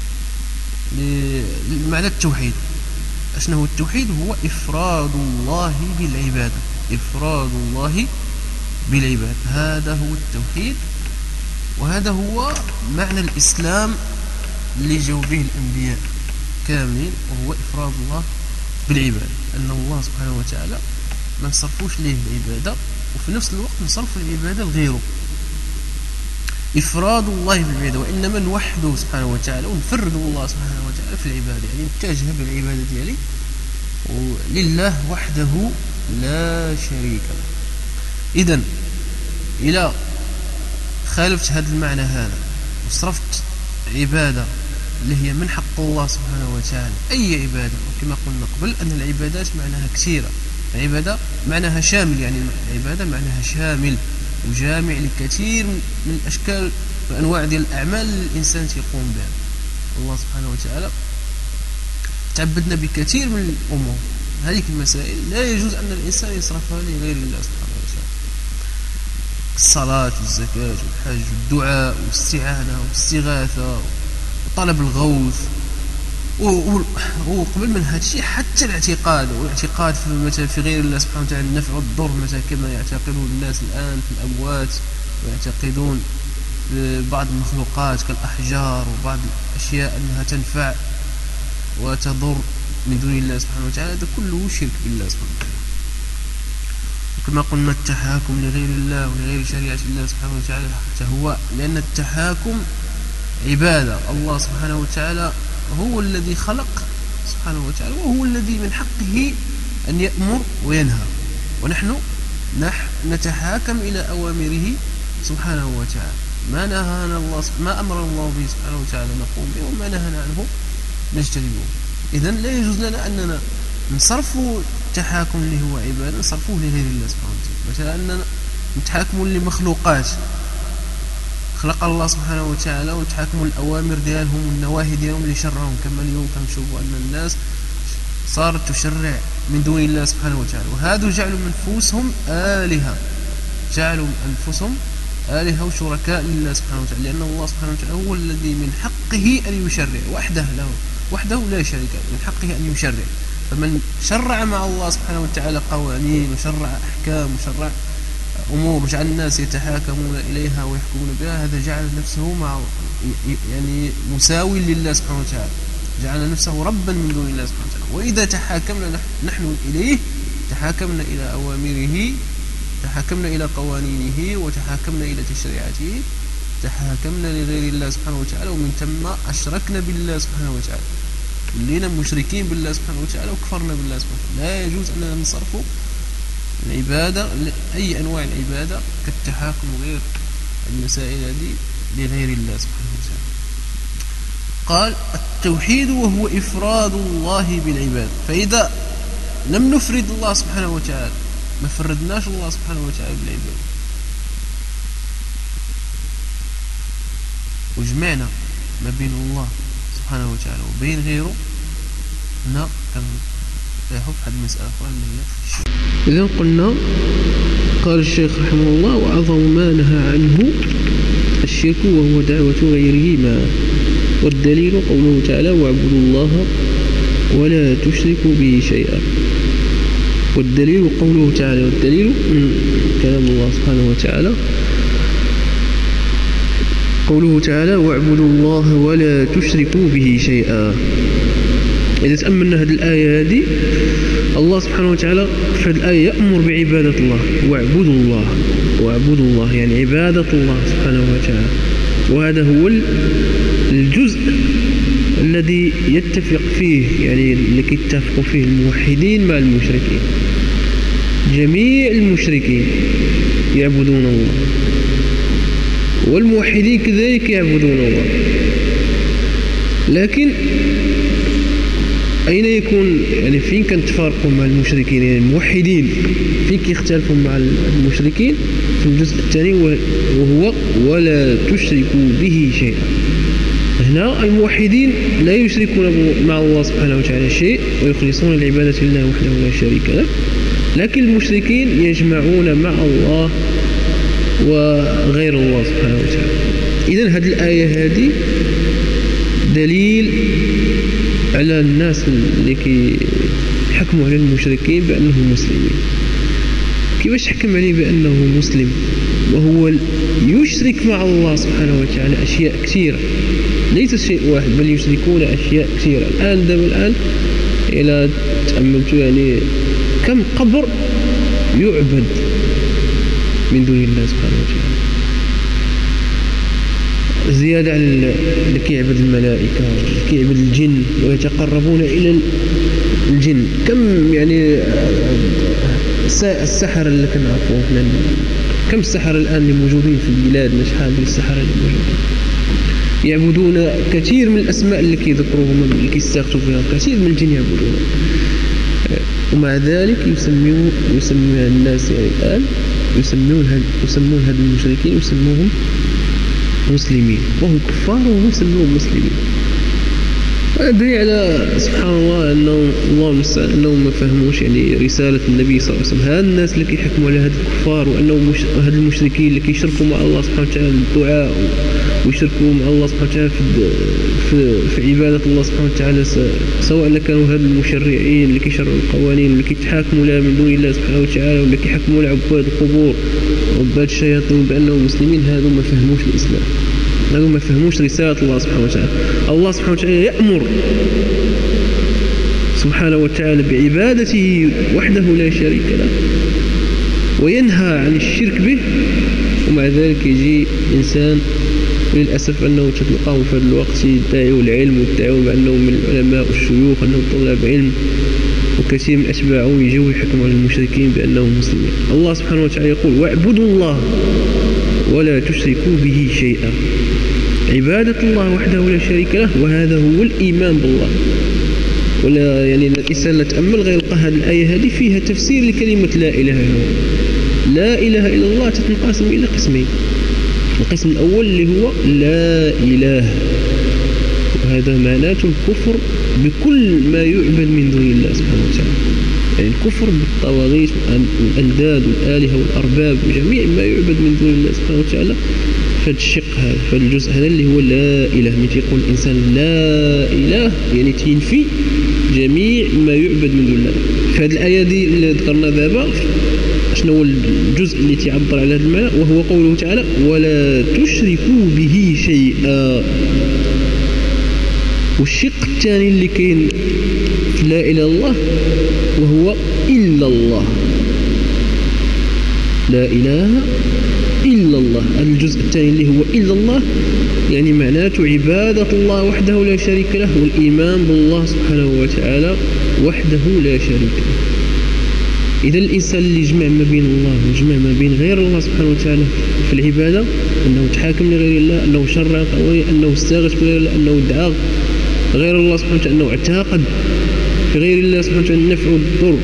لمعنى التوحيد. شنو هو التوحيد؟ هو إفراد الله بالعبادة، إفراد الله بالعبادة، هذا هو التوحيد. وهذا هو معنى الإسلام اللي جاءوا به الأنبياء كاملين، وهو إفراد الله بالعبادة، أن الله سبحانه وتعالى ما نصرفوش ليه العبادة، وفي نفس الوقت نصرف العبادة لغيره. إفراد الله بالعبادة، وإنما نوحده سبحانه وتعالى ونفرد الله سبحانه وتعالى في العبادة، يعني نتجه بالعبادة ديالي لله وحده لا شريك له. إذن إلى خالفت هذا المعنى هذا وصرفت عبادة اللي هي من حق الله سبحانه وتعالى، أي عبادة، وكما قلنا قبل أن العبادات معناها كثيرة، العبادة معناها شامل، يعني العبادة معناها شامل وجامع لكثير من الأشكال وأنواع ديال الأعمال اللي الإنسان يقوم بها. الله سبحانه وتعالى تعبدنا بكثير من الأمور، هذه المسائل لا يجوز أن الإنسان يصرفها لغير الله سبحانه وتعالى، الصلاة والزكاة والحج والدعاء والاستعانة والاستغاثة وطلب الغوث، وقبل من هذا الشيء حتى الاعتقاد، والاعتقاد في مثلا في غير الله سبحانه وتعالى النفع والضر، مثلا كما يعتقدون الناس الآن في الأموات، ويعتقدون بعض المخلوقات كالأحجار وبعض الأشياء أنها تنفع وتضر من دون الله سبحانه وتعالى، هذا كله شرك بالله سبحانه وتعالى. وكما قلنا التحاكم لغير الله ولغير شريعة الله سبحانه وتعالى حتى هو، لأن التحاكم عبادة. الله سبحانه وتعالى هو الذي خلق سبحانه وتعالى، وهو الذي من حقه أن يأمر وينهى، ونحن نحن نتحاكم إلى أوامره سبحانه وتعالى. ما نهانا الله، ما أمر الله به سبحانه وتعالى نقوم به، وما نهانا عنه نجتنبه. إذن لا يجوز لنا أننا نصرف التحاكم اللي هو عبادة نصرفوه لغير الله سبحانه وتعالى، مثلا أننا نتحاكم لمخلوقات خلق الله سبحانه وتعالى ونتحاكموا الأوامر ديالهم والنواهي ديالهم اللي شرعهم، كما اليوم كنشوفوا أن الناس صارت تشرع من دون الله سبحانه وتعالى، وهذا جعلوا أنفسهم آلهة، جعلوا أنفسهم آلهة وشركاء لله سبحانه وتعالى، لأن الله سبحانه وتعالى هو الذي من حقه أن يشرع وحده، له وحده لا شريك له، من حقه أن يشرع. فمن شرع مع الله سبحانه وتعالى قوانين وشرع أحكام وشرع أمور جعل الناس يتحاكمون إليها ويحكمون بها، هذا جعل نفسه مع يعني مساوي لله سبحانه وتعالى، جعل نفسه ربا من دون الله سبحانه وتعالى. وإذا تحاكمنا نحن إليه تحاكمنا إلى أوامره، تحاكمنا إلى قوانينه، وتحاكمنا إلى تشريعاته، تحاكمنا لغير الله سبحانه وتعالى، ومن ثم أشركنا بالله سبحانه وتعالى، ولينا مشركين بالله سبحانه وتعالى وكفرنا بالله سبحانه وتعالى. لا يجوز أننا نصرف العبادة، أي أنواع العبادة كالتحاكم وغير المسائل هذه لغير الله سبحانه وتعالى. قال التوحيد وهو إفراد الله بالعبادة، فإذا لم نفرد الله سبحانه وتعالى، ما فردناش الله سبحانه وتعالى بالعبادة، وجمعنا ما بين الله سبحانه وتعالى وبين غيره، هنا كان يحب حد مسألة إذن قلنا قال الشيخ رحمه الله وأعظم ما نهى عنه الشرك وهو دعوة غيره ما، والدليل قوله تعالى واعبدوا الله ولا تشركوا به شيئا، والدليل قوله تعالى، والدليل كلام الله سبحانه وتعالى قوله تعالى واعبدوا الله ولا تشركوا به شيئا. إذا تأملنا هذه الآية هذه، الله سبحانه وتعالى في هذه الآية يأمر بعبادة الله، واعبدوا الله، واعبدوا الله يعني عبادة الله سبحانه وتعالى، وهذا هو الجزء الذي يتفق فيه، يعني اللي يتفق فيه الموحدين مع المشركين، جميع المشركين يعبدون الله، والموحدين كذلك يعبدون الله. لكن أين يكون يعني فين كنتفارقوا مع المشركين؟ يعني الموحدين فين كيختلفوا مع المشركين؟ في الجزء الثاني وهو ولا تشركوا به شيئا. هنا الموحدين لا يشركون مع الله سبحانه وتعالى شيء ويخلصون العبادة لله وحده لا شريك له، لكن المشركين يجمعون مع الله وغير الله سبحانه وتعالى. إذن هذه الآية هذه دليل على الناس اللي كيحكموا على المشركين بأنهم مسلمين. كيفاش حكم عليه بأنه مسلم وهو يشرك مع الله سبحانه وتعالى أشياء كثيرة، ليس شيء واحد بل يشركون أشياء كثيرة. الآن دابا الآن إلى تأملت يعني كم قبر يعبد من دون الله سبحانه وتعالى، زيادة على اللي كيعبد الملائكة واللي كيعبد الجن ويتقربون إلى الجن. كم يعني السحرة اللي كنعرفوهم، كم السحرة الآن اللي موجودين في البلاد، شحال من السحرة اللي موجودين يعبدون كثير من الأسماء اللي كيذكروهم اللي كيستغيثوا بها، كثير من الجن يعبدون، ومع ذلك يسمون يسمون الناس يعني الآن يسمون هاد يسمون هاد المشركين يسموهم مسلمين، وهم كفار وهم يسموهم مسلمين. ويدري على سبحان الله أنهم الله المستعان أنهم ما فهموش يعني رسالة النبي صلى الله عليه وسلم. هاد الناس اللي كيحكموا على هاد الكفار وأنهم مش هاد المشركين اللي كيشركوا مع الله سبحانه وتعالى الدعاء ويشركوا مع الله سبحانه وتعالى في في, في عبادة الله سبحانه وتعالى، سواء كانوا هاد المشرعين اللي كيشرعوا القوانين اللي كيتحاكموا لها من دون الله سبحانه وتعالى، ولا كيحكموا لعباد القبور وعباد الشياطين بأنهم مسلمين. هادو ما فهموش الإسلام، هادو ما فهموش رسالة الله سبحانه وتعالى. الله سبحانه وتعالى يأمر سبحانه وتعالى بعبادته وحده لا شريك له، وينهى عن الشرك به، ومع ذلك يجي إنسان للأسف أنه تلقاه في هذا الوقت يدعوا العلم ويدعوا بأنهم من العلماء والشيوخ أنهم طلاب علم، وكثير من أتباعه يجوا يحكموا على المشركين بأنهم مسلمين. الله سبحانه وتعالى يقول واعبدوا الله ولا تشركوا به شيئا، عبادة الله وحده لا شريك له، وهذا هو الإيمان بالله. ولا يعني الإنسان لا تأمل غير يلقى هذه الآية هذه فيها تفسير لكلمة لا إله إلا الله. لا إله إلا الله تتنقسم إلى قسمين، القسم الأول اللي هو لا إله، وهذا معناته الكفر بكل ما يعبد من دون الله سبحانه وتعالى، يعني الكفر بالطواغيت والأنداد والآلهة والأرباب وجميع ما يعبد من دون الله سبحانه وتعالى. فهذا الشق هذا فالجزء هذا اللي هو لا إله، متى يقول الإنسان لا إله يعني تنفي جميع ما يعبد من دون الله. في هذه الآية دي اللي ذكرنا دابا شنو هو الجزء اللي تعبر على هذا المعنى؟ وهو قوله تعالى ولا تشركوا به شيئا. والشق الثاني اللي كاين في لا إله إلا الله وهو إلا الله، لا إله إلا الله. الجزء الثاني اللي هو إلا الله يعني معناته عبادة الله وحده لا شريك له، والإيمان بالله سبحانه وتعالى وحده لا شريك له. إذا الإنسان اللي يجمع ما بين الله ويجمع ما بين غير الله سبحانه وتعالى في العبادة، أنه تحاكم لغير الله، أنه شرع قوانين، أنه استغاث بغير الله، أنه دعا غير الله سبحانه وتعالى، أنه اعتقد في غير الله سبحانه وتعالى النفع والضر،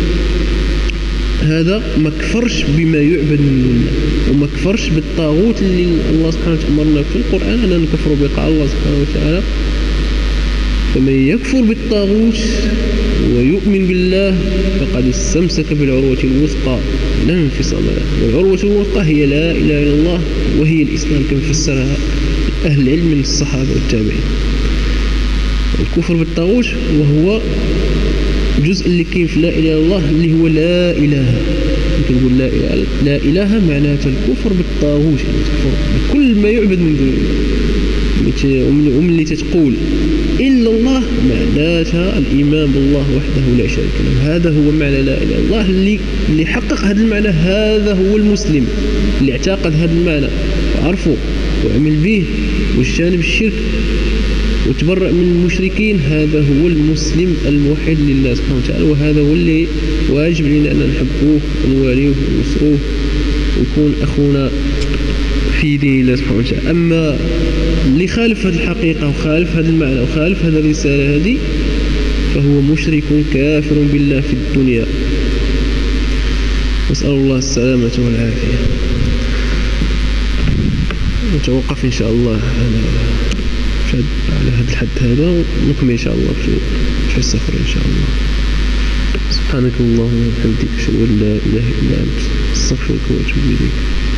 هذا ما كفرش بما يعبد من دون الله، وما كفرش بالطاغوت اللي الله سبحانه وتعالى أمرنا في القرآن أن نكفر بقاء الله سبحانه وتعالى. فمن يكفر بالطاغوت ويؤمن بالله فقد استمسك بالعروة الوثقى لا انفصام لها، والعروة الوثقى هي لا إله إلا الله وهي الإسلام كما فسرها أهل العلم من الصحابة والتابعين. الكفر بالطاغوت وهو جزء اللي كاين في لا إله إلا الله اللي هو لا إله، يمكن نقول لا إله لا إله معناته الكفر بالطاغوت، يعني الكفر بكل ما يعبد من دون الله. ومن اللي تتقول إلا الله معناتها الإيمان بالله وحده لا شريك له، هذا هو معنى لا إله إلا الله. اللي اللي حقق هذا المعنى هذا هو المسلم، اللي اعتقد هذا المعنى وعرفه وعمل به واجتنب الشرك وتبرأ من المشركين، هذا هو المسلم الموحد لله سبحانه وتعالى. وهذا هو اللي واجب لنا أن نحبوه ونواليه ونصروه ويكون أخونا في دين الله سبحانه وتعالى. أما اللي خالف هذه الحقيقة وخالف هذا المعنى وخالف هذه الرسالة هذه فهو مشرك كافر بالله في الدنيا. نسأل الله السلامة والعافية. نتوقف إن شاء الله على على هذا الحد هذا ونكمل إن شاء الله في في السفر إن شاء الله. سبحانك اللهم وبحمدك أشهد أن لا إله إلا أنت أستغفرك وأتوب إليك.